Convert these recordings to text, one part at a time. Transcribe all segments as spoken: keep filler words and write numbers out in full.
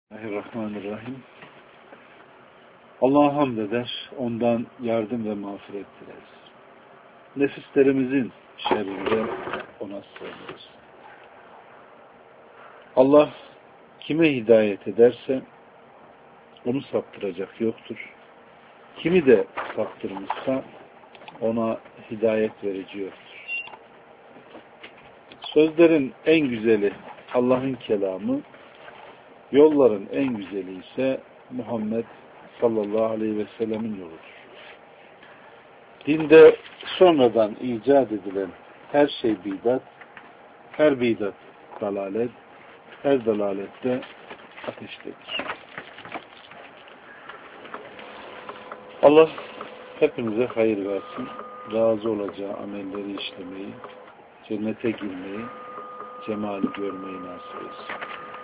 Bismillahirrahmanirrahim. Allah'a hamd eder, ondan yardım ve mağfiret dileriz. Nefislerimizin şerrinde ona sığınırız. Allah kime hidayet ederse onu saptıracak yoktur. Kimi de saptırmışsa ona hidayet verici yoktur. Sözlerin en güzeli Allah'ın kelamı, yolların en güzeli ise Muhammed sallallahu aleyhi ve sellemin yoludur. Dinde sonradan icat edilen her şey bidat, her bidat dalalet, her dalalette ateştedir. Allah hepimize hayır versin, razı olacağı amelleri işlemeyi, cennete girmeyi, cemali görmeyi nasip etsin.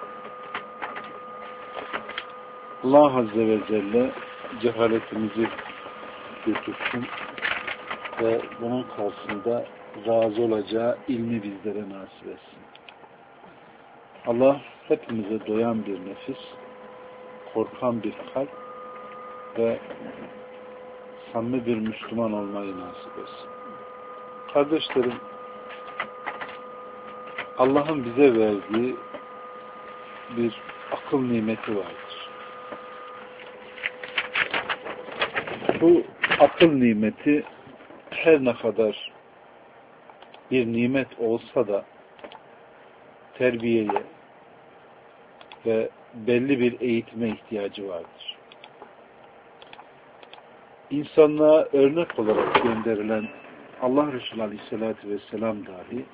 Allah Azze ve Celle cehaletimizi götürsün ve bunun karşısında razı olacağı ilmi bizlere nasip etsin. Allah hepimize doyan bir nefis, korkan bir kalp ve samimi bir Müslüman olmayı nasip etsin. Kardeşlerim, Allah'ın bize verdiği bir akıl nimeti vardır. Bu akıl nimeti her ne kadar bir nimet olsa da terbiyeye ve belli bir eğitime ihtiyacı vardır. İnsanlığa örnek olarak gönderilen Allah Resulü Aleyhisselatü Vesselam dahi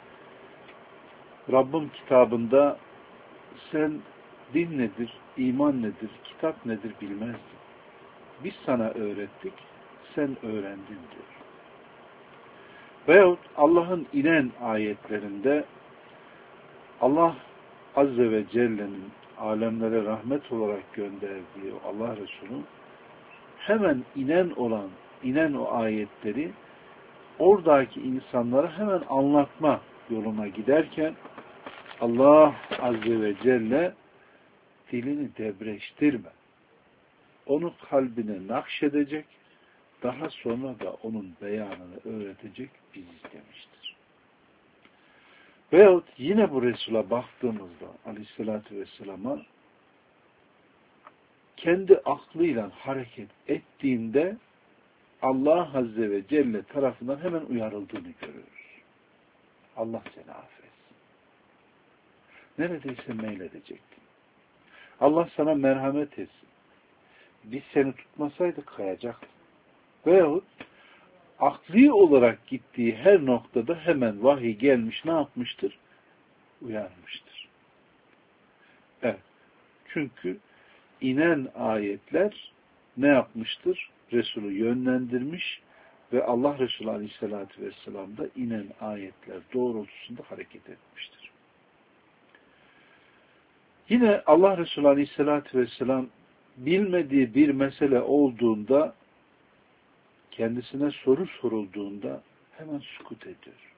Rabbim kitabında sen din nedir, iman nedir, kitap nedir bilmezdin. Biz sana öğrettik, sen öğrendin diyor. Veyahut Allah'ın inen ayetlerinde Allah Azze ve Celle'nin alemlere rahmet olarak gönderdiği Allah Resulü hemen inen olan, inen o ayetleri oradaki insanlara hemen anlatma yoluna giderken Allah Azze ve Celle dilini debreştirme. Onu kalbine nakşedecek, daha sonra da onun beyanını öğretecek biziz demiştir. Veyahut yine bu Resul'a baktığımızda Aleyhisselatü Vesselam'a kendi aklıyla hareket ettiğinde Allah Azze ve Celle tarafından hemen uyarıldığını görüyoruz. Allah seni affetsin. Neredeyse meyledecektin. Allah sana merhamet etsin. Biz seni tutmasaydık kayacaktın. Veyahut akli olarak gittiği her noktada hemen vahiy gelmiş ne yapmıştır? Uyarmıştır. Evet. Çünkü inen ayetler ne yapmıştır? Resulü yönlendirmiş ve Allah Resulü Aleyhisselatü Vesselam da inen ayetler doğrultusunda hareket etmiştir. Yine Allah Resulü Aleyhisselatü Vesselam bilmediği bir mesele olduğunda, kendisine soru sorulduğunda hemen sükut ediyor.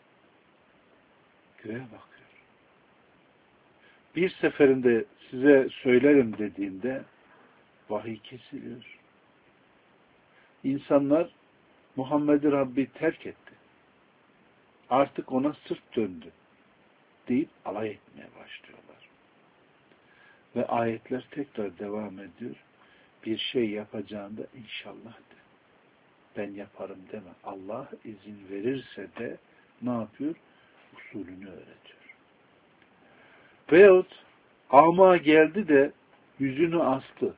Göğe bakıyor. Bir seferinde size söylerim dediğinde vahiy kesiliyor. İnsanlar Muhammed'i Rabbi terk etti. Artık ona sırt döndü deyip alay etmeye başlıyorlar. Ve ayetler tekrar devam ediyor. Bir şey yapacağında inşallah de. Ben yaparım deme. Allah izin verirse de ne yapıyor? Usulünü öğretiyor. Veyahut ama geldi de yüzünü astı.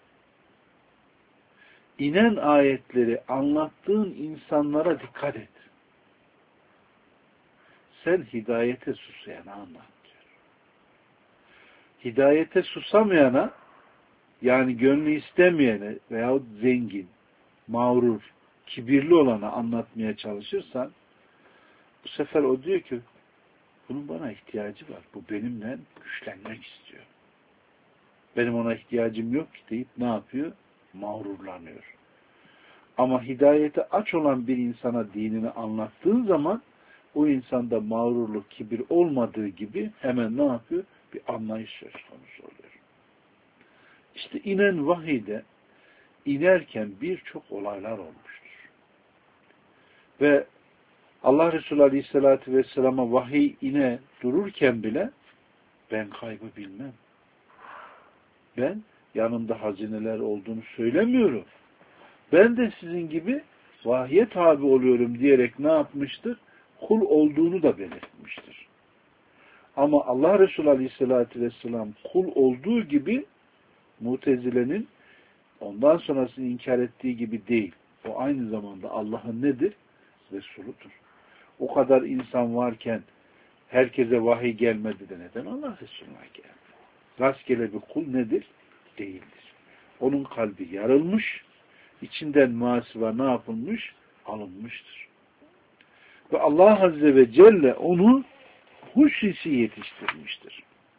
İnen ayetleri anlattığın insanlara dikkat et. Sen hidayete susayana anlat. Hidayete susamayana, yani gönlü istemeyene veyahut zengin, mağrur, kibirli olana anlatmaya çalışırsan, bu sefer o diyor ki bunun bana ihtiyacı var. Bu benimle güçlenmek istiyor. Benim ona ihtiyacım yok ki deyip ne yapıyor? Mağrurlanıyor. Ama hidayete aç olan bir insana dinini anlattığın zaman o insanda mağrurluk, kibir olmadığı gibi hemen ne yapıyor? Bir anlayış söz konusu oluyor. İşte inen vahiyde inerken birçok olaylar olmuştur. Ve Allah Resulü Aleyhisselatü Vesselam'a vahiy ine dururken bile ben kaybı bilmem. Ben yanımda hazineler olduğunu söylemiyorum. Ben de sizin gibi vahye tabi oluyorum diyerek ne yapmıştır? Kul olduğunu da belirtmiştir. Ama Allah Resulü Aleyhisselatü Vesselam kul olduğu gibi Mutezile'nin ondan sonrasını inkar ettiği gibi değil. O aynı zamanda Allah'ın nedir? Resuludur. O kadar insan varken herkese vahiy gelmedi de neden Allah Resulü'ne geldi? Rastgele bir kul nedir? Değildir. Onun kalbi yarılmış, içinden muhasebe ne yapılmış? Alınmıştır. Ve Allah Azze ve Celle onu huşisi yetiştirmiştir.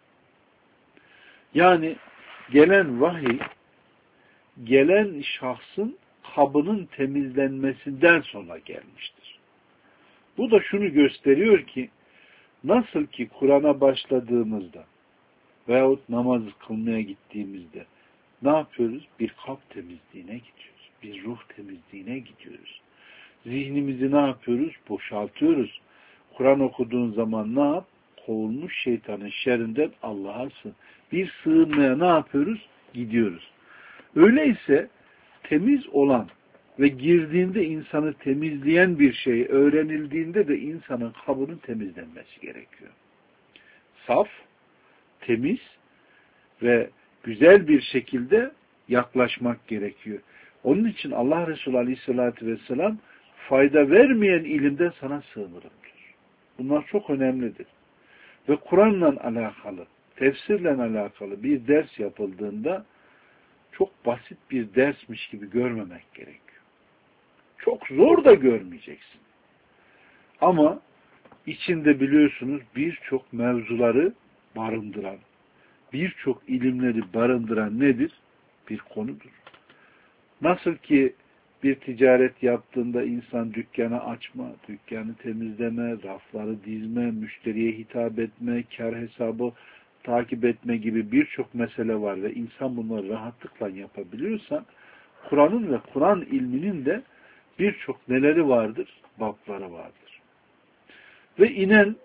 Yani gelen vahiy, gelen şahsın kabının temizlenmesinden sonra gelmiştir. Bu da şunu gösteriyor ki, nasıl ki Kur'an'a başladığımızda veyahut namaz kılmaya gittiğimizde ne yapıyoruz? Bir kalp temizliğine gidiyoruz. Bir ruh temizliğine gidiyoruz. Zihnimizi ne yapıyoruz? Boşaltıyoruz. Kur'an okuduğun zaman ne yap? Kovulmuş şeytanın şerrinden Allah'a sığın. Bir sığınmaya ne yapıyoruz? Gidiyoruz. Öyleyse temiz olan ve girdiğinde insanı temizleyen bir şey öğrenildiğinde de insanın kabının temizlenmesi gerekiyor. Saf, temiz ve güzel bir şekilde yaklaşmak gerekiyor. Onun için Allah Resulü Aleyhisselatü Vesselam fayda vermeyen ilimden sana sığınırım diyor. Bunlar çok önemlidir. Ve Kur'an'la alakalı, tefsirle alakalı bir ders yapıldığında çok basit bir dersmiş gibi görmemek gerekiyor. Çok zor da görmeyeceksin. Ama içinde biliyorsunuz birçok mevzuları barındıran, birçok ilimleri barındıran nedir? Bir konudur. Nasıl ki bir ticaret yaptığında insan dükkanı açma, dükkanı temizleme, rafları dizme, müşteriye hitap etme, kar hesabı takip etme gibi birçok mesele var ve insan bunları rahatlıkla yapabiliyorsa, Kur'an'ın ve Kur'an ilminin de birçok neleri vardır? Babları vardır. Ve inen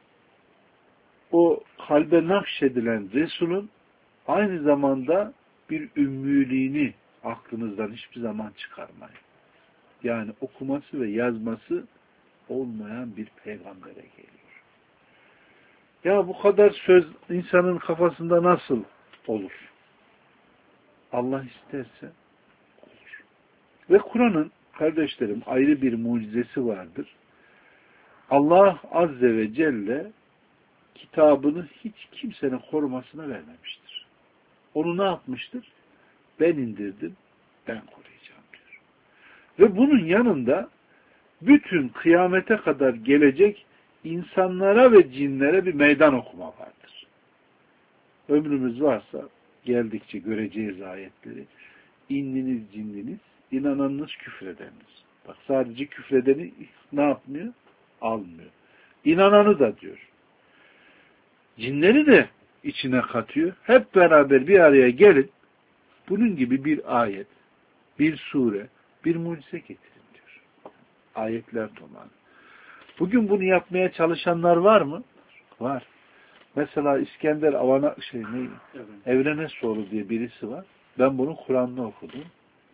o kalbe nakşedilen Resul'ün aynı zamanda bir ümmülüğünü aklınızdan hiçbir zaman çıkarmayın. Yani okuması ve yazması olmayan bir peygambere geliyor. Ya bu kadar söz insanın kafasında nasıl olur? Allah isterse olur. Ve Kur'an'ın kardeşlerim ayrı bir mucizesi vardır. Allah Azze ve Celle kitabını hiç kimsenin korumasına vermemiştir. Onu ne yapmıştır? Ben indirdim, ben koruyacağım diyor. Ve bunun yanında bütün kıyamete kadar gelecek insanlara ve cinlere bir meydan okuma vardır. Ömrümüz varsa geldikçe göreceğiz ayetleri. İnniniz, cinliniz, inananınız, küfredeniniz. Bak sadece küfredeni ne yapmıyor? Almıyor. İnananı da diyor. Cinleri de içine katıyor. Hep beraber bir araya gelin. Bunun gibi bir ayet, bir sure, bir mucize getirin diyor. Ayetler tomarı. Bugün bunu yapmaya çalışanlar var mı? Var. Mesela İskender Avana şey ne? Evet. Evrenesoğlu diye birisi var. Ben bunu Kur'an'da okudum.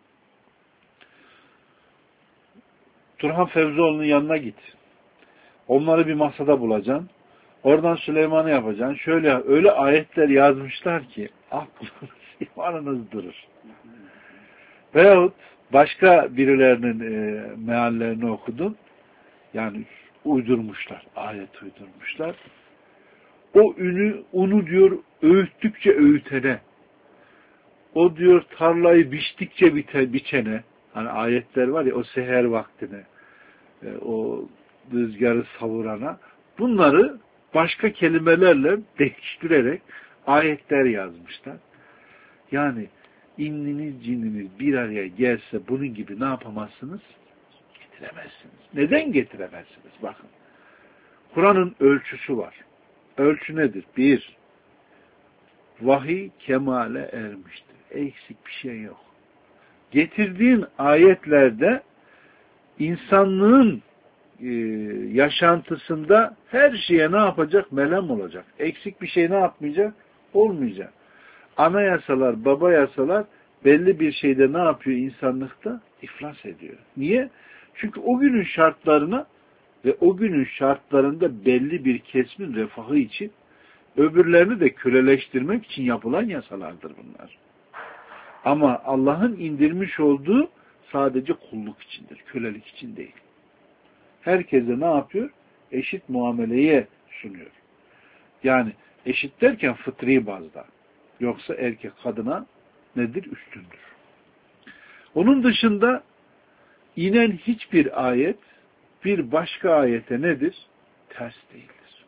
Turhan Fevzioğlu'nun yanına git. Onları bir masada bulacaksın. Oradan Süleyman'ı yapacaksın. Şöyle öyle ayetler yazmışlar ki aklınız, imanınız durur. Veyahut başka birilerinin e, meallerini okudum. Yani uydurmuşlar. Ayet uydurmuşlar. O ünü, unu diyor öğüttükçe öğütene. O diyor tarlayı biçtikçe bite, biçene. Hani ayetler var ya o seher vaktine. E, o rüzgarı savurana. Bunları başka kelimelerle değiştirerek ayetler yazmışlar. Yani inniniz cininiz bir araya gelse bunun gibi ne yapamazsınız? Getiremezsiniz. Neden getiremezsiniz? Bakın. Kur'an'ın ölçüsü var. Ölçü nedir? Bir, vahiy kemale ermiştir. eksik bir şey yok. Getirdiğin ayetlerde insanlığın e, yaşantısında her şeye ne yapacak? Melem olacak. Eksik bir şey ne yapmayacak? Olmayacak. Anayasalar, baba yasalar belli bir şeyde ne yapıyor insanlıkta? İflas ediyor. Niye? Çünkü o günün şartlarına ve o günün şartlarında belli bir kesimin refahı için, öbürlerini de köleleştirmek için yapılan yasalardır bunlar. Ama Allah'ın indirmiş olduğu sadece kulluk içindir, kölelik için değil. Herkese ne yapıyor? Eşit muameleye sunuyor. Yani eşit derken fıtri bazda. Yoksa erkek kadına nedir? Üstündür. Onun dışında inen hiçbir ayet bir başka ayete nedir? Ters değildir.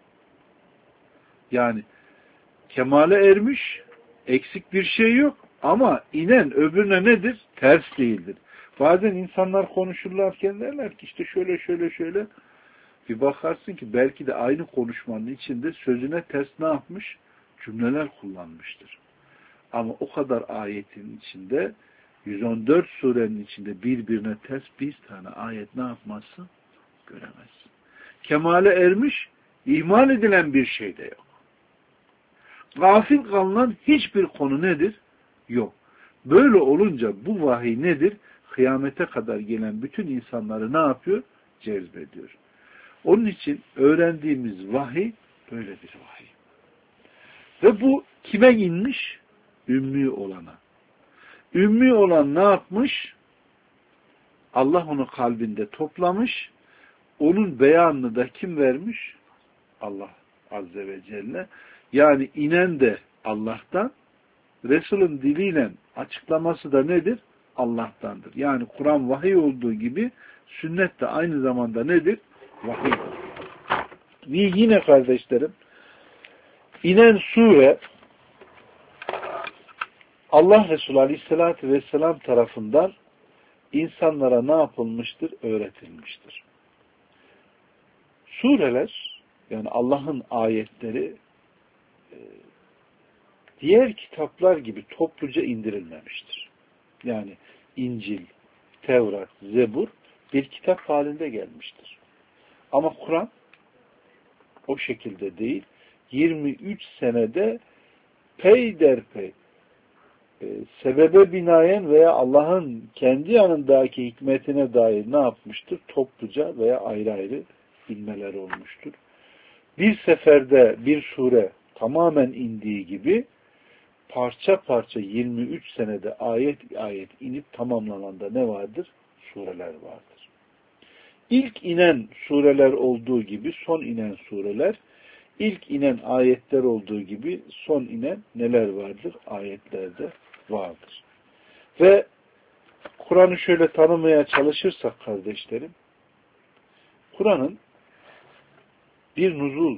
Yani kemale ermiş, eksik bir şey yok ama inen öbürüne nedir? Ters değildir. Bazen insanlar konuşurlarken derler ki işte şöyle şöyle şöyle, bir bakarsın ki belki de aynı konuşmanın içinde sözüne ters ne yapmış? Cümleler kullanmıştır. Ama o kadar ayetin içinde, yüz on dört surenin içinde birbirine ters bir tane ayet ne yapmazsın? Göremezsin. Kemale ermiş, ihmal edilen bir şey de yok. Gafil kalınan hiçbir konu nedir? Yok. Böyle olunca bu vahiy nedir? Kıyamete kadar gelen bütün insanları ne yapıyor? Cezbediyor. Onun için öğrendiğimiz vahiy böyle bir vahiy. Ve bu kime inmiş? Ümmi olana. Ümmi olan ne yapmış? Allah onu kalbinde toplamış. Onun beyanını da kim vermiş? Allah Azze ve Celle. Yani inen de Allah'tan, Resul'ün diliyle açıklaması da nedir? Allah'tandır. Yani Kur'an vahiy olduğu gibi sünnet de aynı zamanda nedir? Vahiydir. Ve yine kardeşlerim, inen sure Allah Resulü Aleyhisselatü Vesselam tarafından insanlara ne yapılmıştır? Öğretilmiştir. Sureler, yani Allah'ın ayetleri diğer kitaplar gibi topluca indirilmemiştir. Yani İncil, Tevrat, Zebur bir kitap halinde gelmiştir. Ama Kur'an o şekilde değil. yirmi üç senede peyderpey e, sebebe binaen veya Allah'ın kendi yanındaki hikmetine dair ne yapmıştır? Topluca veya ayrı ayrı bilmeler olmuştur. Bir seferde bir sure tamamen indiği gibi parça parça yirmi üç senede ayet ayet inip tamamlanan da ne vardır? Sureler vardır. İlk inen sureler olduğu gibi son inen sureler, ilk inen ayetler olduğu gibi son inen neler vardır? Ayetlerde vardır. Ve Kur'an'ı şöyle tanımaya çalışırsak kardeşlerim, Kur'an'ın bir nuzul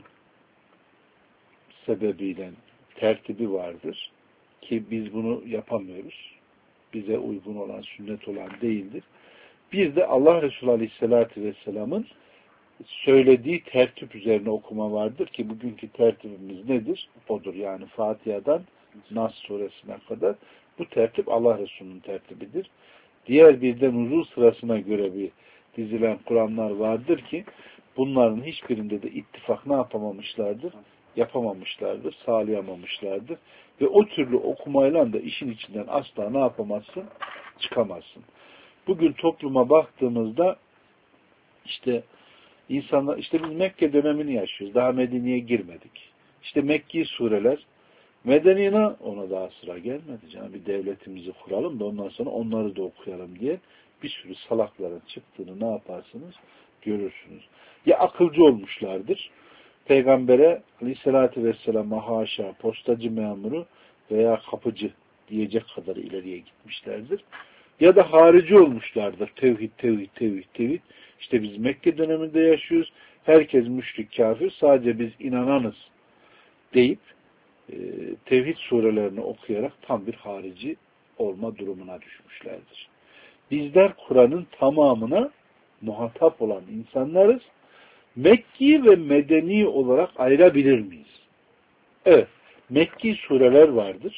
sebebiyle tertibi vardır ki biz bunu yapamıyoruz. Bize uygun olan, sünnet olan değildir. Bir de Allah Resulü Aleyhisselatü Vesselam'ın söylediği tertip üzerine okuma vardır ki bugünkü tertibimiz nedir? Odur. Yani Fatiha'dan Nas suresine kadar bu tertip Allah Resulü'nün tertibidir. Diğer bir de nuzul sırasına göre bir dizilen Kur'anlar vardır ki bunların hiçbirinde de ittifak ne yapamamışlardır? Yapamamışlardır, sağlayamamışlardır. Ve o türlü okumayla da işin içinden asla ne yapamazsın? Çıkamazsın. Bugün topluma baktığımızda işte insanlar, işte biz Mekke dönemini yaşıyoruz. Daha Medine'ye girmedik. İşte Mekki sureler, Medine'ye ona daha sıra gelmedi. Canım bir devletimizi kuralım da ondan sonra onları da okuyalım diye bir sürü salakların çıktığını ne yaparsınız? Görürsünüz. Ya akılcı olmuşlardır. Peygambere Aleyhisselatü Vesselam'a haşa postacı memuru veya kapıcı diyecek kadar ileriye gitmişlerdir. Ya da harici olmuşlardır. Tevhid, tevhid, tevhid, tevhid. İşte biz Mekke döneminde yaşıyoruz. Herkes müşrik, kafir. Sadece biz inananız deyip e, tevhid surelerini okuyarak tam bir harici olma durumuna düşmüşlerdir. Bizler Kur'an'ın tamamına muhatap olan insanlarız. Mekki ve medeni olarak ayırabilir miyiz? Evet. Mekki sureler vardır.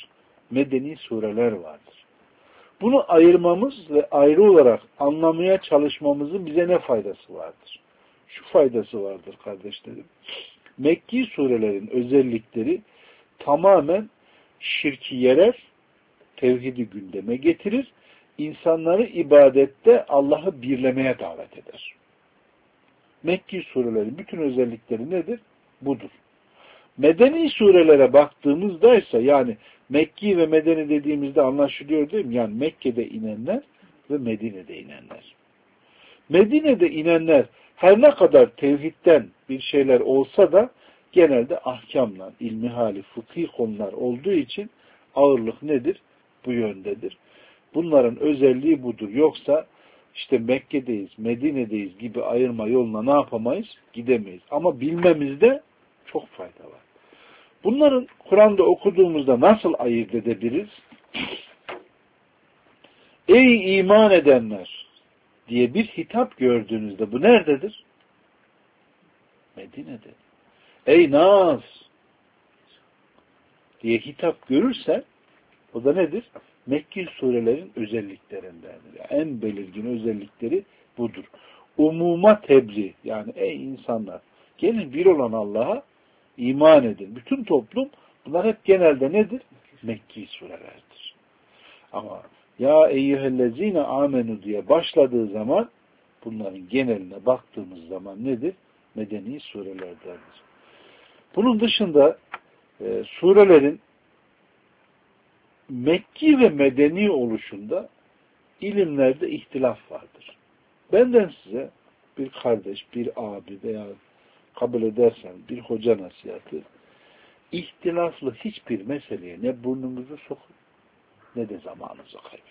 medeni sureler vardır. Bunu ayırmamız ve ayrı olarak anlamaya çalışmamızın bize ne faydası vardır? Şu faydası vardır kardeşlerim. Mekki surelerin özellikleri tamamen şirki yerer, tevhidi gündeme getirir, insanları ibadette Allah'ı birlemeye davet eder. Mekki surelerin bütün özellikleri nedir? Budur. Medeni surelere baktığımızda ise yani Mekki ve Medeni dediğimizde anlaşılıyor değil mi? Yani Mekke'de inenler ve Medine'de inenler. Medine'de inenler her ne kadar tevhidden bir şeyler olsa da genelde ahkamla, ilmihali, fıkhi konular olduğu için ağırlık nedir? Bu yöndedir. Bunların özelliği budur. Yoksa işte Mekke'deyiz, Medine'deyiz gibi ayırma yoluna ne yapamayız? Gidemeyiz. Ama bilmemizde çok fayda var. Bunların Kur'an'da okuduğumuzda nasıl ayırt edebiliriz? Ey iman edenler diye bir hitap gördüğünüzde bu nerededir? Medine'de. Ey Nas diye hitap görürsen o da nedir? Mekki surelerin özelliklerindendir. Yani en belirgin özellikleri budur. Umuma tebliğ yani ey insanlar gelin bir olan Allah'a iman edin. Bütün toplum bunlar hep genelde nedir? Mekki surelerdir. Ama ya eyyühellezine amenu diye başladığı zaman bunların geneline baktığımız zaman nedir? Medeni surelerdendir. Bunun dışında e, surelerin Mekki ve Medeni oluşunda ilimlerde ihtilaf vardır. Benden size bir kardeş, bir abi veya kabul edersen bir hoca nasihatı, ihtilaflı hiçbir meseleye ne burnunuzu sokun ne de zamanınızı kaybedin.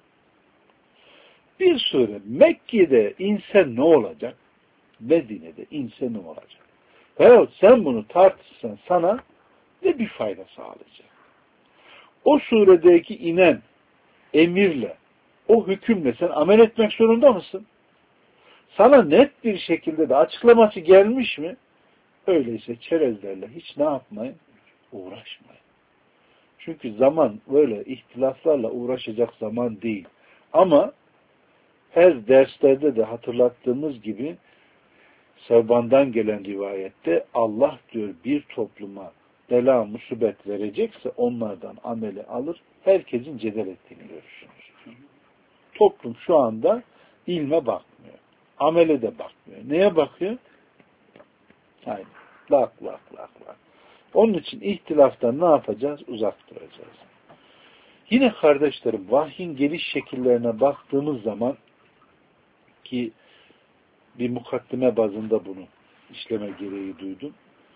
Bir sure Mekke'de inse ne olacak? Medine'de inse ne olacak? Veyahut sen bunu tartışsan sana ne bir fayda sağlayacak? O suredeki inen emirle, o hükümle sen amel etmek zorunda mısın? Sana net bir şekilde de açıklaması gelmiş mi? Öyleyse çerezlerle hiç ne yapmayın? Uğraşmayın. Çünkü zaman böyle ihtilaflarla uğraşacak zaman değil. Ama her derslerde de hatırlattığımız gibi Sevban'dan gelen rivayette Allah diyor bir topluma bela musibet verecekse onlardan ameli alır. Herkesin cedel ettiğini görürsünüz. Toplum şu anda ilme bakmıyor. Amele de bakmıyor. Neye bakıyor? Aynen. Lak lak lak lak. Onun için ihtilaftan ne yapacağız? Uzak duracağız. Yine kardeşlerim vahyin geliş şekillerine baktığımız zaman ki bir mukaddime bazında bunu işleme gereği duydum.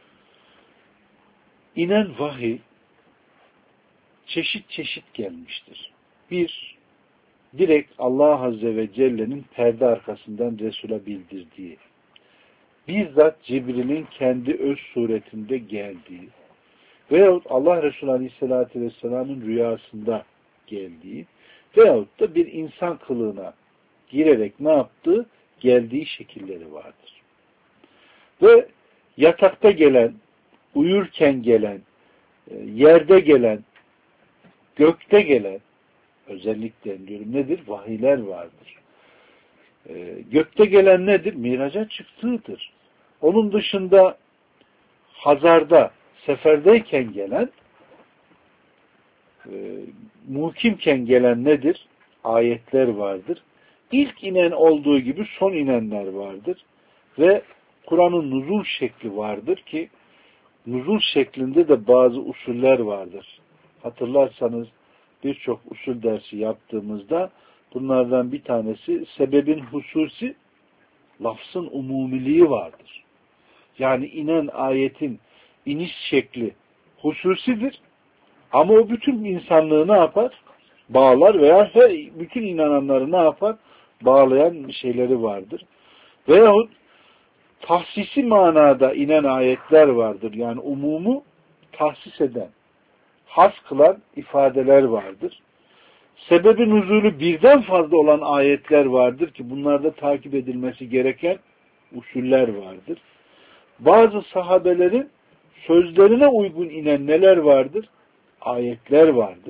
İnen vahiy çeşit çeşit gelmiştir. Bir, direkt Allah Azze ve Celle'nin perde arkasından Resul'a bildirdiği, bizzat Cibril'in kendi öz suretinde geldiği veyahut Allah Resulü Aleyhisselatü Vesselam'ın rüyasında geldiği veyahut da bir insan kılığına girerek ne yaptığı, geldiği şekilleri vardır. Ve yatakta gelen, uyurken gelen, yerde gelen, gökte gelen, özellikle diyorum nedir? Vahiyler vardır. Gökte gelen nedir? Miraca çıktığıdır. Onun dışında hazarda, seferdeyken gelen, e, muhkimken gelen nedir? Ayetler vardır. İlk inen olduğu gibi son inenler vardır. Ve Kur'an'ın nuzul şekli vardır ki nuzul şeklinde de bazı usuller vardır. Hatırlarsanız birçok usul dersi yaptığımızda bunlardan bir tanesi sebebin hususi, lafzın umumiliği vardır. Yani inen ayetin iniş şekli hususidir. Ama o bütün insanlığı ne yapar? Bağlar veya her, bütün inananları ne yapar? Bağlayan şeyleri vardır. Veyahut tahsisi manada inen ayetler vardır. Yani umumu tahsis eden, has kılan ifadeler vardır. Sebebi nuzulü birden fazla olan ayetler vardır ki bunlarda takip edilmesi gereken usuller vardır. Bazı sahabelerin sözlerine uygun inen neler vardır? Ayetler vardır.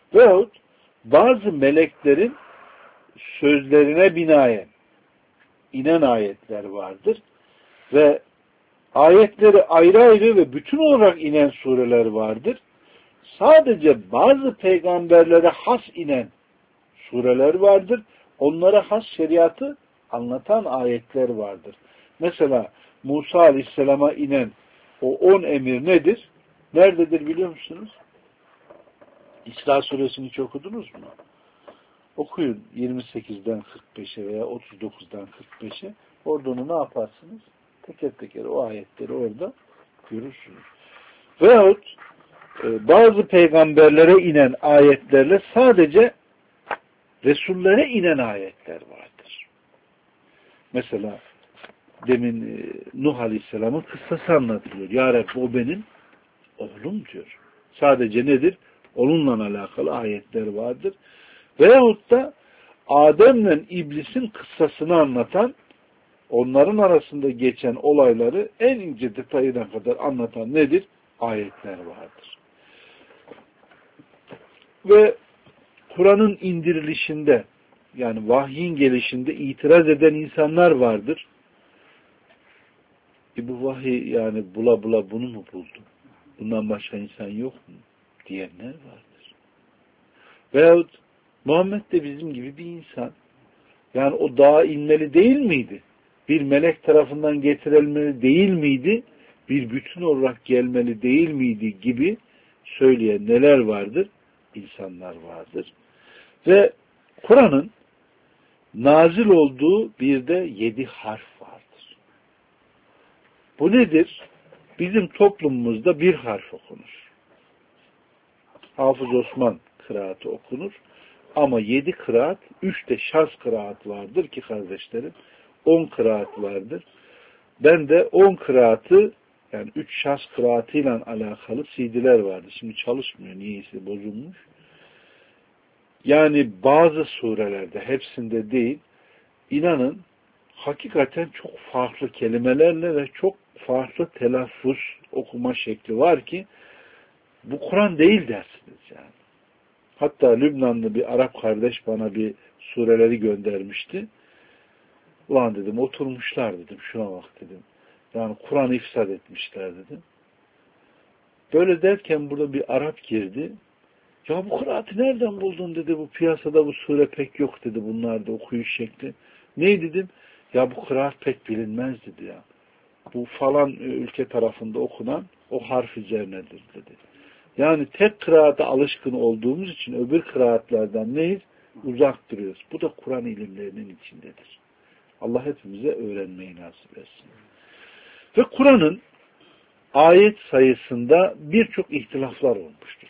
Veyahut bazı meleklerin sözlerine binaen inen ayetler vardır. Ve ayetleri ayrı ayrı ve bütün olarak inen sureler vardır. Sadece bazı peygamberlere has inen sureler vardır. Onlara has şeriatı anlatan ayetler vardır. Mesela Musa Aleyhisselam'a inen o on emir nedir? Nerededir biliyor musunuz? İsra suresini hiç okudunuz mu? Okuyun yirmi sekizden kırk beşe veya otuz dokuzdan kırk beşe. Orada onu ne yaparsınız? Teker teker o ayetleri orada görürsünüz. Veyahut e, bazı peygamberlere inen ayetlerle sadece Resullere inen ayetler vardır. Mesela demin e, Nuh Aleyhisselam'ın kıssası anlatılıyor. Ya Rabbi o benim oğlum diyor. Sadece nedir? Onunla alakalı ayetler vardır. Veyahut da Adem'le İblis'in kıssasını anlatan, onların arasında geçen olayları en ince detayına kadar anlatan nedir? Ayetler vardır. Ve Kur'an'ın indirilişinde, yani vahyin gelişinde itiraz eden insanlar vardır. E bu vahiy yani bula bula bunu mu buldu? Bundan başka insan yok mu? Diyenler vardır. Veyahut Muhammed de bizim gibi bir insan. Yani o dağa inmeli değil miydi? Bir melek tarafından getirilmeli değil miydi? Bir bütün olarak gelmeli değil miydi gibi söyleyen neler vardır? İnsanlar vardır. Ve Kur'an'ın nazil olduğu bir de yedi harf vardır. Bu nedir? Bizim toplumumuzda bir harf okunur. Hafız Osman kıraatı okunur. Ama yedi kıraat, üç de şaz kıraat vardır ki kardeşlerim. On kıraat vardır. Ben de on kıraatı, yani üç şaz kıraatıyla alakalı C D'ler vardı. Şimdi çalışmıyor. Niyeyse bozulmuş. Yani bazı surelerde, hepsinde değil, inanın hakikaten çok farklı kelimelerle ve çok farklı telaffuz okuma şekli var ki bu Kur'an değil dersiniz yani. Hatta Lübnanlı bir Arap kardeş bana bir sureleri göndermişti. Ulan dedim oturmuşlar dedim. Şuna bak dedim. Yani Kur'an'ı ifsad etmişler dedim. Böyle derken burada bir Arap girdi. Ya bu kıraatı nereden buldun dedi. Bu piyasada bu sure pek yok dedi. Bunlarda okuyuş şekli. Ne dedim? Ya bu kıraat pek bilinmez dedi ya. Bu falan ülke tarafında okunan o harf üzerinedir dedi. Yani tek kıraata alışkın olduğumuz için öbür kıraatlardan neyiz? Uzak duruyoruz. Bu da Kur'an ilimlerinin içindedir. Allah hepimize öğrenmeyi nasip etsin. Ve Kur'an'ın ayet sayısında birçok ihtilaflar olmuştur.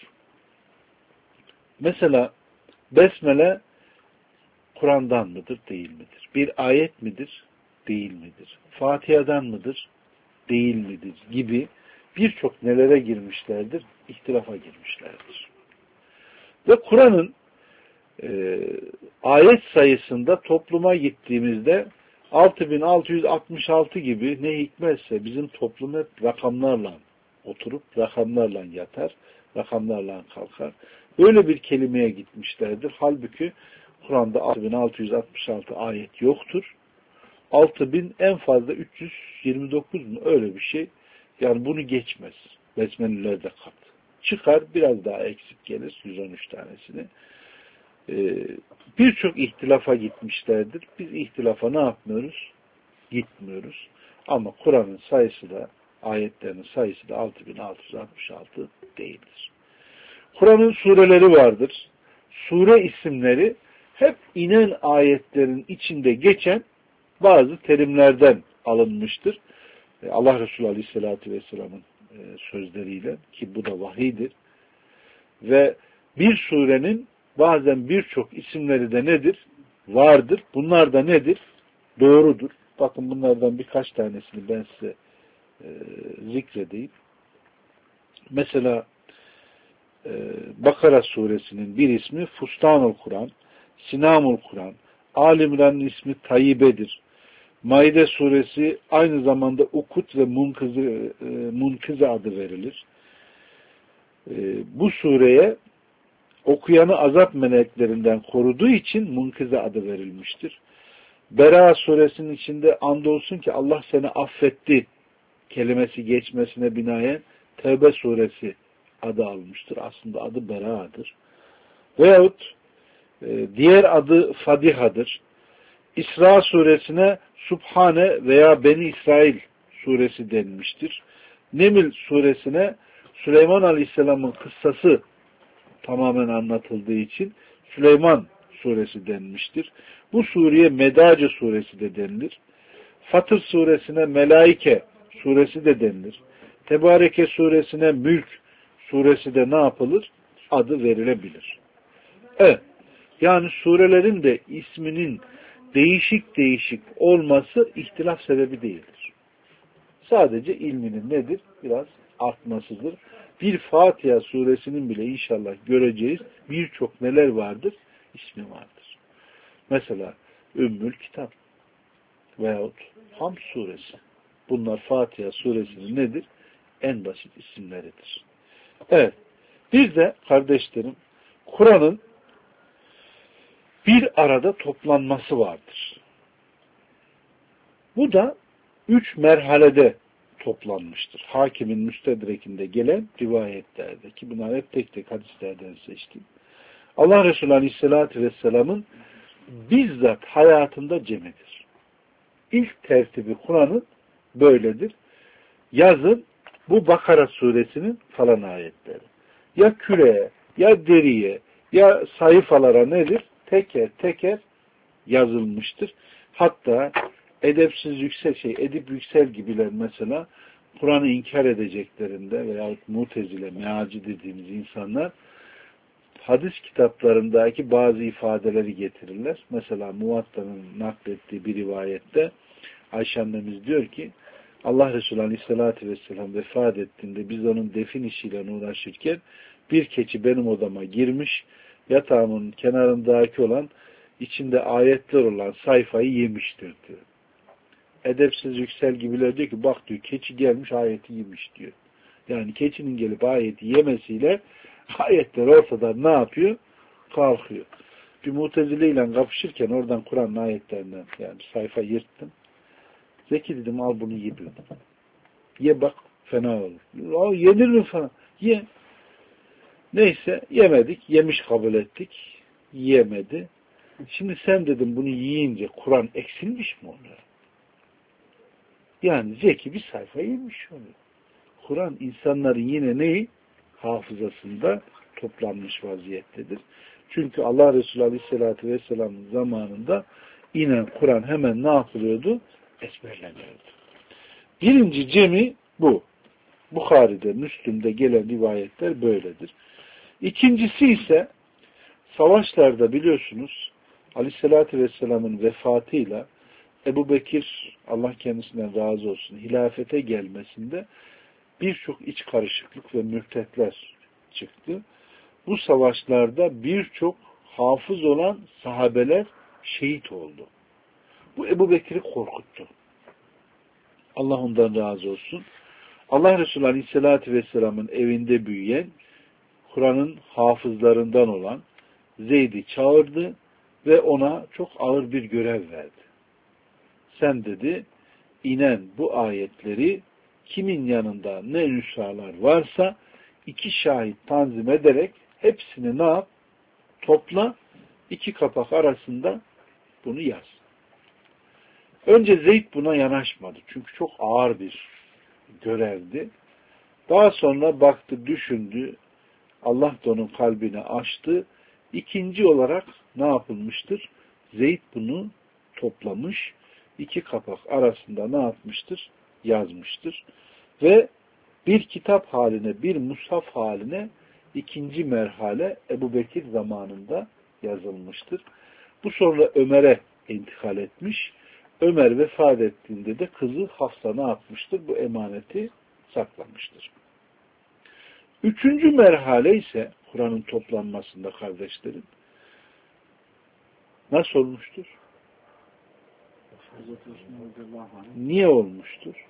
Mesela Besmele Kur'an'dan mıdır, değil midir? Bir ayet midir, değil midir? Fatiha'dan mıdır, değil midir? Gibi birçok nelere girmişlerdir, ihtilafa girmişlerdir. Ve Kur'an'ın e, ayet sayısında topluma gittiğimizde altı bin altı yüz altmış altı gibi ne hikmetse bizim toplum hep rakamlarla oturup rakamlarla yatar, rakamlarla kalkar. Böyle bir kelimeye gitmişlerdir. Halbuki Kur'an'da altı bin altı yüz altmış altı ayet yoktur. altı bin en fazla üç yüz yirmi dokuz mu? Öyle bir şey. Yani bunu geçmez. Besmelelerde kat. Çıkar biraz daha eksik gelir. yüz on üç tanesini. Ee, Birçok ihtilafa gitmişlerdir. Biz ihtilafa ne yapmıyoruz? Gitmiyoruz. Ama Kur'an'ın sayısı da ayetlerinin sayısı da altı bin altı yüz altmış altı değildir. Kur'an'ın sureleri vardır. Sure isimleri hep inen ayetlerin içinde geçen bazı terimlerden alınmıştır. Allah Resulü Aleyhisselatü Vesselam'ın sözleriyle ki bu da vahiydir. Ve bir surenin bazen birçok isimleri de nedir? Vardır. Bunlar da nedir? Doğrudur. Bakın bunlardan birkaç tanesini ben size e, zikredeyim. Mesela e, Bakara suresinin bir ismi Fustanul Kur'an, Sinamul Kur'an, Ali İmran'ın ismi Tayyibe'dir. Maide suresi aynı zamanda Ukut ve Munkize, Munkize adı verilir. E, bu sureye okuyanı azap meleklerinden koruduğu için Munkize adı verilmiştir. Bera suresinin içinde andolsun ki Allah seni affetti kelimesi geçmesine binaen Tevbe suresi adı almıştır. Aslında adı Bera'dır. Veyahut e, diğer adı Fadiha'dır. İsra suresine Subhane veya Beni İsrail suresi denmiştir. Neml suresine Süleyman Aleyhisselam'ın kıssası tamamen anlatıldığı için Süleyman suresi denmiştir. Bu sureye Medace suresi de denilir. Fatır suresine Melaike suresi de denilir. Tebareke suresine Mülk suresi de ne yapılır? Adı verilebilir. Evet. Yani surelerin de isminin değişik değişik olması ihtilaf sebebi değildir. Sadece ilminin nedir? Biraz artmasıdır. Bir Fatiha suresinin bile inşallah göreceğiz birçok neler vardır? İsmi vardır. Mesela Ümmül Kitap veyahut Hamd suresi. Bunlar Fatiha suresinin nedir? En basit isimleridir. Evet. Bir de kardeşlerim Kur'an'ın bir arada toplanması vardır. Bu da üç merhalede toplanmıştır. Hakimin Müstedrek'inde gelen rivayetlerde ki bunlar hep tek tek hadislerden seçtim. Allah Resulü Aleyhisselatü Vesselam'ın bizzat hayatında cemidir. İlk tertibi Kur'an'ın böyledir. Yazın bu Bakara suresinin falan ayetleri. Ya küreye, ya deriye, ya sayfalara nedir? Teker teker yazılmıştır. Hatta edepsiz yüksel şey, Edip Yüksel gibiler mesela Kur'an'ı inkar edeceklerinde veyahut Mutezile, Mealci dediğimiz insanlar hadis kitaplarındaki bazı ifadeleri getirirler. Mesela Muvatta'nın naklettiği bir rivayette Ayşe annemiz diyor ki Allah Resulü Aleyhisselatü Vesselam vefat ettiğinde biz onun defin işiyle uğraşırken bir keçi benim odama girmiş, yatağımın kenarındaki olan içinde ayetler olan sayfayı yemiştir diyor. Edepsiz yüksel gibiler diyor ki bak diyor keçi gelmiş ayeti yemiş diyor. Yani keçinin gelip ayeti yemesiyle ayetler ortadan ne yapıyor? Kalkıyor. Bir Mutezile ile kapışırken oradan Kur'an'ın ayetlerinden yani sayfa yırttım. Zeki dedim al bunu ye diyor. Ye bak fena olur. Al yenir mi falan? Ye. Neyse yemedik. Yemiş kabul ettik. Yiyemedi. Şimdi sen dedim bunu yiyince Kur'an eksilmiş mi oluyor? Yani Zeki bir sayfa yemiş oluyor. Kur'an insanların yine neyi? Hafızasında toplanmış vaziyettedir. Çünkü Allah Resulü Aleyhisselatü Vesselam'ın zamanında inen Kur'an hemen ne yapılıyordu? Ezberleniyordu. Birinci cemi bu. Bukhari'de, Müslüm'de gelen rivayetler böyledir. İkincisi ise savaşlarda biliyorsunuz Aleyhisselatü Vesselam'ın vefatıyla Ebu Bekir, Allah kendisinden razı olsun, hilafete gelmesinde birçok iç karışıklık ve mürtetler çıktı. Bu savaşlarda birçok hafız olan sahabeler şehit oldu. Bu Ebu Bekir'i korkuttu. Allah ondan razı olsun. Allah Resulü Aleyhisselatü Vesselam'ın evinde büyüyen, Kur'an'ın hafızlarından olan Zeyd'i çağırdı ve ona çok ağır bir görev verdi. Sen dedi, inen bu ayetleri kimin yanında ne nüshalar varsa iki şahit tanzim ederek hepsini ne yap? Topla, iki kapak arasında bunu yaz. Önce Zeyd buna yanaşmadı. Çünkü çok ağır bir görevdi. Daha sonra baktı, düşündü. Allah da onun kalbini açtı. İkinci olarak ne yapılmıştır? Zeyd bunu toplamış. İki kapak arasında ne yapmıştır? Yazmıştır. Ve bir kitap haline, bir mushaf haline ikinci merhale Ebu Bekir zamanında yazılmıştır. Bu sonra Ömer'e intikal etmiş. Ömer vefat ettiğinde de kızı Hafsa ne yapmıştır? Bu emaneti saklamıştır. Üçüncü merhale ise Kur'an'ın toplanmasında kardeşlerim nasıl olmuştur? Niye olmuştur?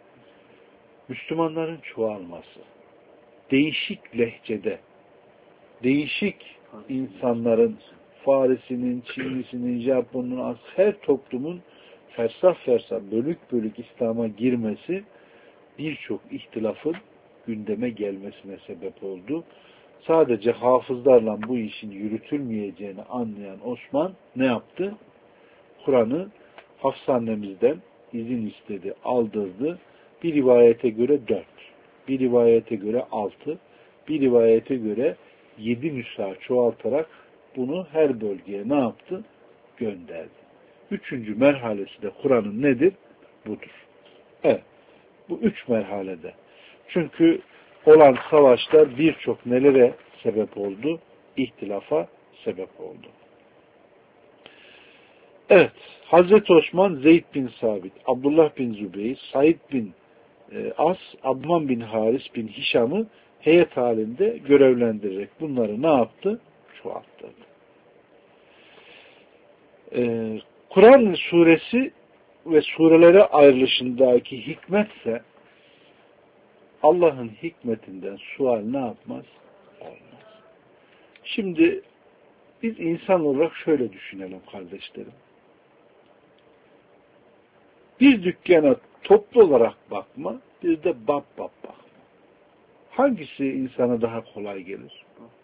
Müslümanların çoğalması, değişik lehçede değişik insanların, Farisinin, Çinlisinin, Japon'un, her toplumun fersah fersah, bölük bölük İslam'a girmesi birçok ihtilafın gündeme gelmesine sebep oldu. Sadece hafızlarla bu işin yürütülmeyeceğini anlayan Osman ne yaptı? Kur'an'ı Hafsa annemizden izin istedi, aldırdı. Bir rivayete göre dört, bir rivayete göre altı, bir rivayete göre yedi nüsha çoğaltarak bunu her bölgeye ne yaptı? Gönderdi. Üçüncü merhalesi de Kur'an'ın nedir? Budur. Evet. Bu üç merhalede. Çünkü olan savaşlar birçok nelere sebep oldu? İhtilafa sebep oldu. Evet. Hazreti Osman, Zeyd bin Sabit, Abdullah bin Zübeyir, Said bin e, As, Abdurrahman bin Haris bin Hişam'ı heyet halinde görevlendirerek bunları ne yaptı? Çoğalttırdı. Ee, Kur'an suresi ve surelere ayrılışındaki hikmetse Allah'ın hikmetinden sual ne yapmaz? Olmaz. Şimdi biz insan olarak şöyle düşünelim kardeşlerim. Bir dükkana toplu olarak bakma, bir de bab bab bakma. Hangisi insana daha kolay gelir?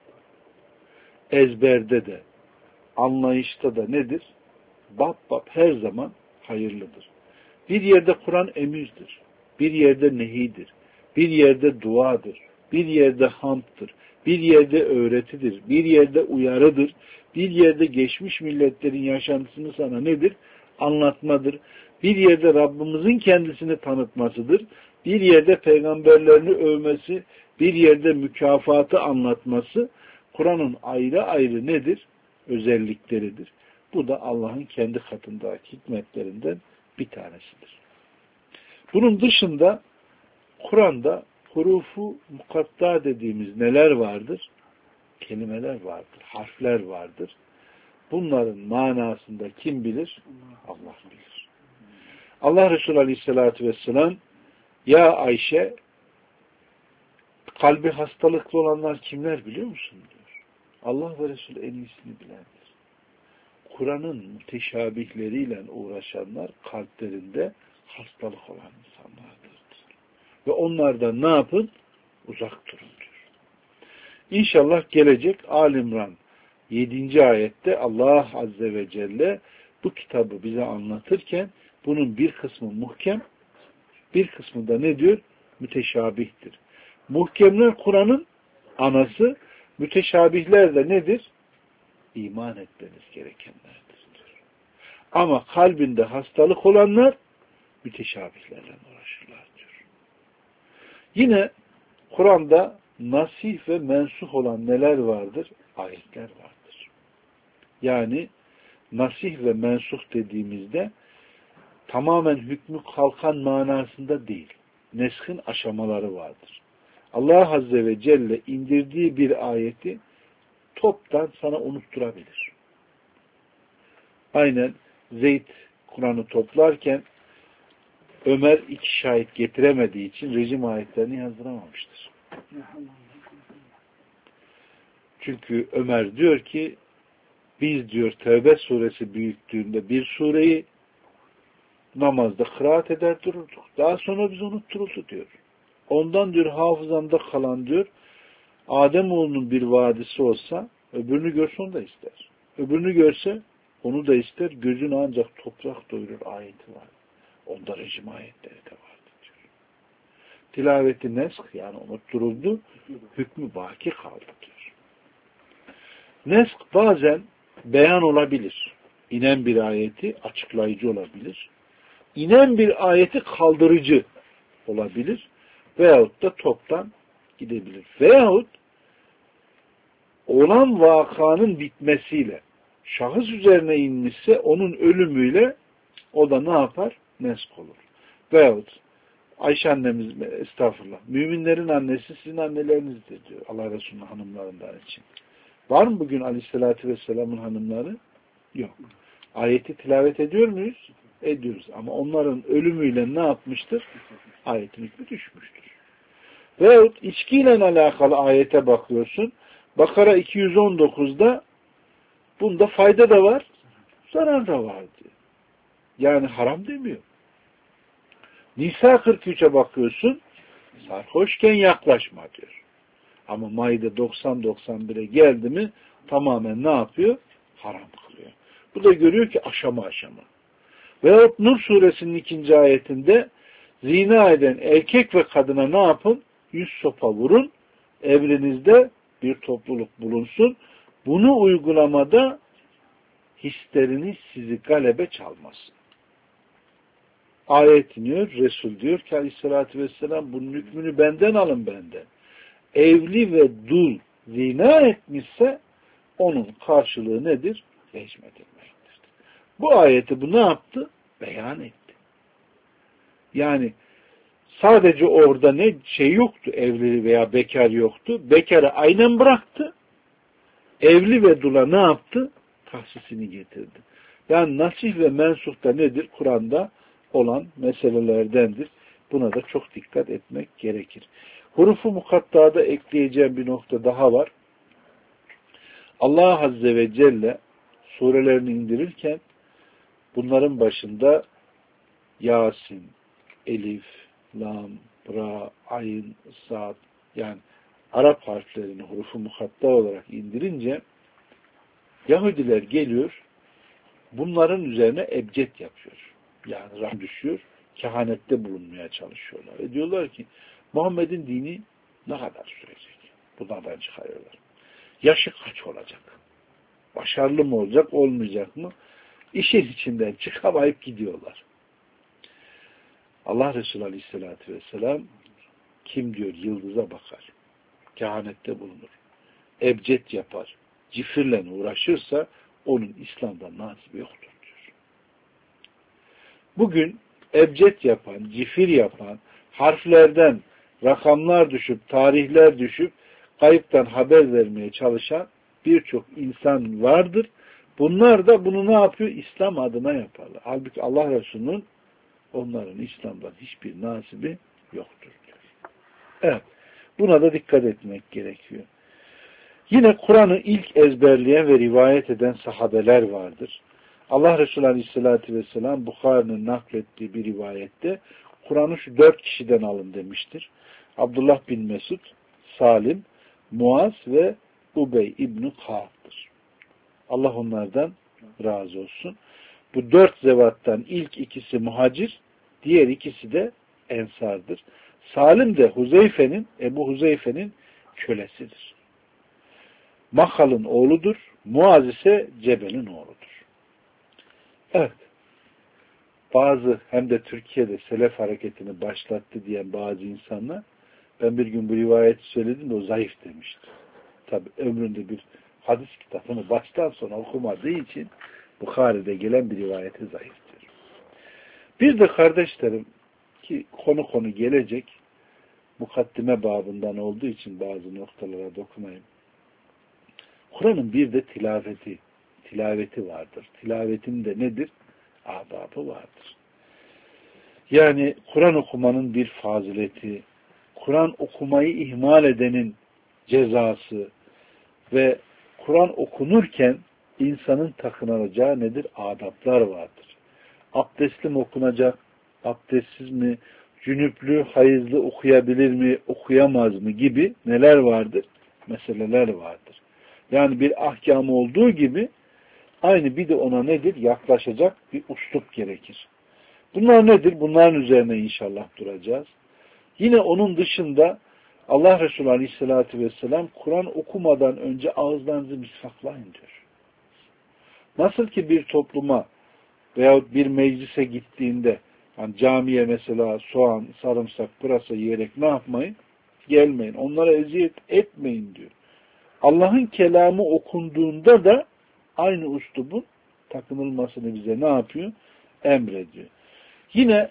Ezberde de, anlayışta da nedir? Bab bab her zaman hayırlıdır. Bir yerde Kur'an emirdir, bir yerde nehidir, bir yerde duadır, bir yerde hamddır, bir yerde öğretidir, bir yerde uyarıdır, bir yerde geçmiş milletlerin yaşantısını sana nedir? Anlatmadır. Bir yerde Rabbimizin kendisini tanıtmasıdır. Bir yerde peygamberlerini övmesi, bir yerde mükafatı anlatması, Kur'an'ın ayrı ayrı nedir? Özellikleridir. Bu da Allah'ın kendi katındaki hikmetlerinden bir tanesidir. Bunun dışında Kur'an'da hurufu mukatta dediğimiz neler vardır? Kelimeler vardır, harfler vardır. Bunların manasında kim bilir? Allah bilir. Allah Resulü Aleyhisselatü Vesselam, ya Ayşe, kalbi hastalıklı olanlar kimler biliyor musun diyor. Allah ve Resulü en iyisini bilendir. Kur'an'ın müteşabihleriyle uğraşanlar kalplerinde hastalık olan insanlardır. Ve onlardan ne yapın? Uzak durun diyor. İnşallah gelecek Al-İmran yedinci ayette Allah Azze ve Celle bu kitabı bize anlatırken bunun bir kısmı muhkem, bir kısmı da ne diyor? Müteşabihtir. Muhkemler Kur'an'ın anası, müteşabihler de nedir? İman etmeniz gerekenlerdir diyor. Ama kalbinde hastalık olanlar müteşabihlerle uğraşırlar diyor. Yine Kur'an'da nasih ve mensuh olan neler vardır? Ayetler vardır. Yani nasih ve mensuh dediğimizde tamamen hükmü kalkan manasında değil. Neshin aşamaları vardır. Allah Azze ve Celle indirdiği bir ayeti toptan sana unutturabilir. Aynen Zeyd Kur'an'ı toplarken Ömer iki şahit getiremediği için rejim ayetlerini yazdıramamıştır. Çünkü Ömer diyor ki biz diyor Tevbe suresi büyüklüğünde bir sureyi namazda kıraat eder dururduk. Daha sonra biz unutturuldu diyor. Ondan diyor hafızamda kalan diyor Ademoğlunun bir vadisi olsa öbürünü görse onu da ister. Öbürünü görse onu da ister. Gözünü ancak toprak doyurur ayeti var. Onda rejim ayetleri de vardı diyor. Tilaveti nesk yani unutturuldu. Hükmü baki kaldı diyor. Nesk bazen beyan olabilir. İnen bir ayeti açıklayıcı olabilir. İnen bir ayeti kaldırıcı olabilir. Veyahut da toptan gidebilir. Veyahut olan vakanın bitmesiyle şahıs üzerine inmişse onun ölümüyle o da ne yapar? Nesk olur. Veyahut Ayşe annemiz, estağfurullah, müminlerin annesi sizin annelerinizdir diyor Allah Resulü'nün hanımlarından için. Var mı bugün Aleyhisselatü Vesselam'ın hanımları? Yok. Ayeti tilavet ediyor muyuz? Ediyoruz. Ama onların ölümüyle ne yapmıştır? Ayetin hükmü düşmüştür. Veyahut içkiyle alakalı ayete bakıyorsun. Bakara iki yüz on dokuzda bunda fayda da var, zarar da var diyor. Yani haram demiyor. Nisa kırk üçe bakıyorsun, sarhoşken yaklaşma diyor. Ama Maide doksan doksan bire geldi mi tamamen ne yapıyor? Haram kılıyor. Bu da görüyor ki aşama aşama. Veyahut Nur suresinin ikinci ayetinde zina eden erkek ve kadına ne yapın? Yüz sopa vurun. Evrenizde bir topluluk bulunsun. Bunu uygulamada hisleriniz sizi galebe çalmasın. Ayet iniyor. Resul diyor ki aleyhissalatü vesselam bunun hükmünü benden alın benden. Evli ve dul zina etmişse onun karşılığı nedir? Rejim edilmektir. Bu ayeti bu ne yaptı? Beyan etti. Yani sadece orada ne şey yoktu, evli veya bekar yoktu. Bekarı aynen bıraktı. Evli ve dula ne yaptı? Tahsisini getirdi. Yani nasih ve mensuh da nedir? Kur'an'da olan meselelerdendir. Buna da çok dikkat etmek gerekir. Hurufu mukatta'da ekleyeceğim bir nokta daha var. Allah Azze ve Celle surelerini indirirken bunların başında Yasin, Elif, Lam, Ra, Ayn, Sad yani Arap harflerini hurufu mukatta olarak indirince Yahudiler geliyor bunların üzerine ebced yapıyor. Yani ram düşüyor, kehanette bulunmaya çalışıyorlar. Ve diyorlar ki Muhammed'in dini ne kadar sürecek? Bunlardan çıkarıyorlar. Yaşı kaç olacak? Başarılı mı olacak, olmayacak mı? İşin içinden çıkamayıp gidiyorlar. Allah Resulü Aleyhisselatü Vesselam kim diyor yıldıza bakar, kehanette bulunur, ebced yapar, cifirle uğraşırsa onun İslam'da nasibi yoktur diyor. Bugün ebced yapan, cifir yapan, harflerden rakamlar düşüp, tarihler düşüp, kayıptan haber vermeye çalışan birçok insan vardır. Bunlar da bunu ne yapıyor? İslam adına yaparlar. Halbuki Allah Resulü'nün onların İslam'dan hiçbir nasibi yoktur diyor. Evet. Buna da dikkat etmek gerekiyor. Yine Kur'an'ı ilk ezberleyen ve rivayet eden sahabeler vardır. Allah Resulü Aleyhisselatü Vesselam Bukhari'nin naklettiği bir rivayette Kur'an'ı şu dört kişiden alın demiştir. Abdullah bin Mesud, Salim, Muaz ve Ubey İbn-i Ka'b'dır. Allah onlardan razı olsun. Bu dört zevattan ilk ikisi muhacir, diğer ikisi de ensardır. Salim de Huzeyfe'nin, Ebu Huzeyfe'nin kölesidir. Mahal'ın oğludur. Muaz ise Cebel'in oğludur. Evet. Bazı hem de Türkiye'de selef hareketini başlattı diyen bazı insanlar ben bir gün bu rivayeti söyledim de o zayıf demişti. Tabi ömründe bir hadis kitabını baştan sona okumadığı için Bukhari'de gelen bir rivayeti zayıftır. Bir de kardeşlerim ki konu konu gelecek mukaddime babından olduğu için bazı noktalara dokunayım. Kur'an'ın bir de tilaveti, tilaveti vardır. Tilavetin de nedir? Adabı vardır. Yani Kur'an okumanın bir fazileti, Kur'an okumayı ihmal edenin cezası ve Kur'an okunurken insanın takınacağı nedir? Adaplar vardır. Abdestli mi okunacak? Abdestsiz mi? Cünüplü, hayızlı okuyabilir mi? Okuyamaz mı? Gibi neler vardır? Meseleler vardır. Yani bir ahkamı olduğu gibi aynı bir de ona nedir? Yaklaşacak bir uslup gerekir. Bunlar nedir? Bunların üzerine inşallah duracağız. Yine onun dışında Allah Resulü Aleyhisselatü Vesselam Kur'an okumadan önce ağızlarınızı misvaklayın diyor. Nasıl ki bir topluma veyahut bir meclise gittiğinde yani camiye mesela soğan, sarımsak, pırasa yiyerek ne yapmayın? Gelmeyin. Onlara eziyet etmeyin diyor. Allah'ın kelamı okunduğunda da aynı uslubun takınılmasını bize ne yapıyor? Emrediyor. Yine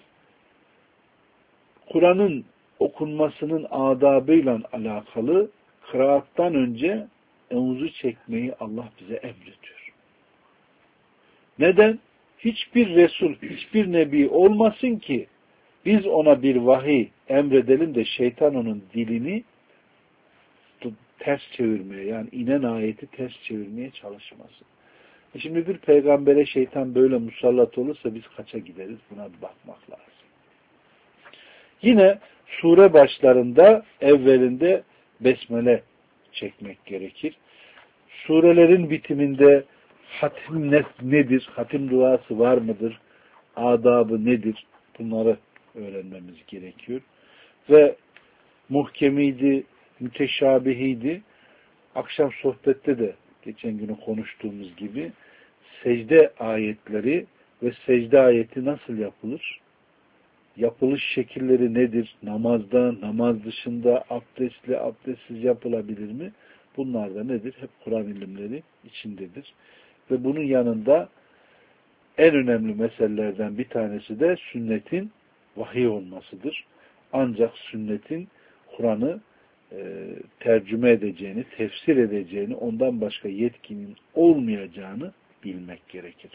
Kur'an'ın okunmasının adabıyla alakalı kıraattan önce evuzu çekmeyi Allah bize emrediyor. Neden? Hiçbir Resul, hiçbir Nebi olmasın ki biz ona bir vahiy emredelim de şeytan onun dilini ters çevirmeye, yani inen ayeti ters çevirmeye çalışmasın. E şimdi bir peygambere şeytan böyle musallat olursa biz kaça gideriz? Buna bir bakmak lazım. Yine sure başlarında evvelinde besmele çekmek gerekir. Surelerin bitiminde hatim ne, nedir? Hatim duası var mıdır? Adabı nedir? Bunları öğrenmemiz gerekiyor. Ve muhkemiydi, müteşabihiydi. Akşam sohbette de geçen günü konuştuğumuz gibi secde ayetleri ve secde ayeti nasıl yapılır? Yapılış şekilleri nedir? Namazda, namaz dışında, abdestli, abdestsiz yapılabilir mi? Bunlar da nedir? Hep Kur'an ilimleri içindedir. Ve bunun yanında en önemli meselelerden bir tanesi de sünnetin vahiy olmasıdır. Ancak sünnetin Kur'an'ı e, tercüme edeceğini, tefsir edeceğini, ondan başka yetkinin olmayacağını bilmek gerekir.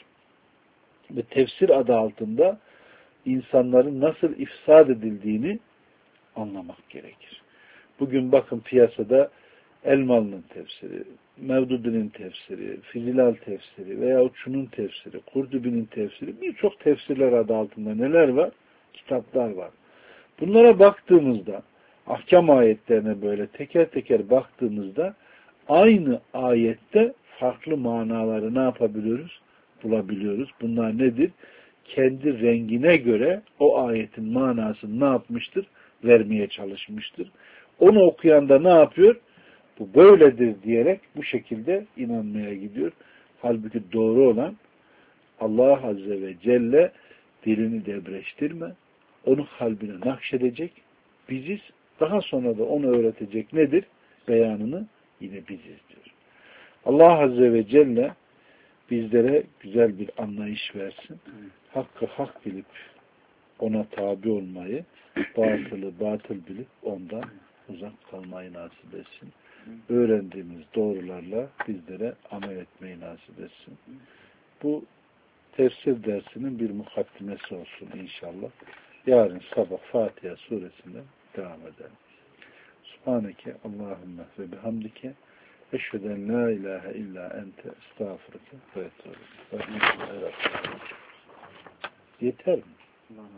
Ve tefsir adı altında insanların nasıl ifsad edildiğini anlamak gerekir. Bugün bakın piyasada Elmalı'nın tefsiri, Mevdudi'nin tefsiri, Fizilal tefsiri veya şunun tefsiri, Kurdubi'nin tefsiri, birçok tefsirler adı altında neler var? Kitaplar var. Bunlara baktığımızda, ahkam ayetlerine böyle teker teker baktığımızda aynı ayette farklı manaları ne yapabiliyoruz? Bulabiliyoruz. Bunlar nedir? Kendi rengine göre o ayetin manasını ne yapmıştır? Vermeye çalışmıştır. Onu okuyan da ne yapıyor? Bu böyledir diyerek bu şekilde inanmaya gidiyor. Halbuki doğru olan Allah Azze ve Celle dilini debreştirme, onu kalbine nakşedecek, biziz. Daha sonra da onu öğretecek nedir? Beyanını yine biziz diyor. Allah Azze ve Celle bizlere güzel bir anlayış versin. Hakkı hak bilip ona tabi olmayı, batılı batıl bilip ondan uzak kalmayı nasip etsin. Öğrendiğimiz doğrularla bizlere amel etmeyi nasip etsin. Bu tefsir dersinin bir mukaddimesi olsun inşallah. Yarın sabah Fatiha suresinden devam edelim. Subhaneke Allahümme ve bihamdike eşheden la ilahe illa ente estağfurike ve etûbü. Yeter mi?